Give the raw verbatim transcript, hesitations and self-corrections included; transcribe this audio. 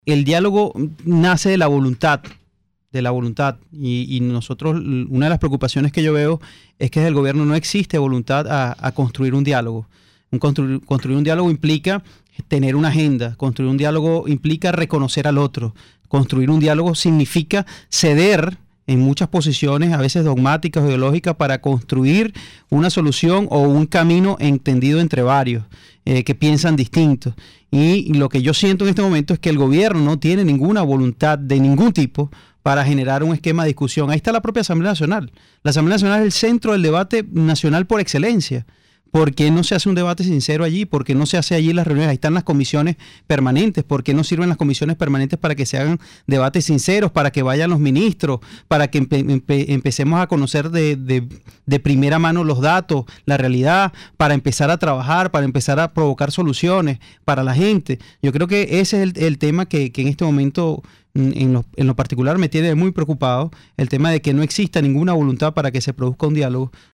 El diálogo nace de la voluntad, de la voluntad. Y, y nosotros, una de las preocupaciones que yo veo es que desde el gobierno no existe voluntad a, a construir un diálogo. Un construir, construir un diálogo implica tener una agenda. Construir un diálogo implica reconocer al otro. Construir un diálogo significa ceder en muchas posiciones, a veces dogmáticas o ideológicas, para construir una solución o un camino entendido entre varios eh, que piensan distintos. Y lo que yo siento en este momento es que el gobierno no tiene ninguna voluntad de ningún tipo para generar un esquema de discusión. Ahí está la propia Asamblea Nacional. La Asamblea Nacional es el centro del debate nacional por excelencia. ¿Por qué no se hace un debate sincero allí? ¿Por qué no se hace allí las reuniones? Ahí están las comisiones permanentes. ¿Por qué no sirven las comisiones permanentes para que se hagan debates sinceros, para que vayan los ministros, para que empe empe empecemos a conocer de, de, de primera mano los datos, la realidad, para empezar a trabajar, para empezar a provocar soluciones para la gente? Yo creo que ese es el, el tema que, que en este momento... En lo, en lo particular me tiene muy preocupado, el tema de que no exista ninguna voluntad para que se produzca un diálogo.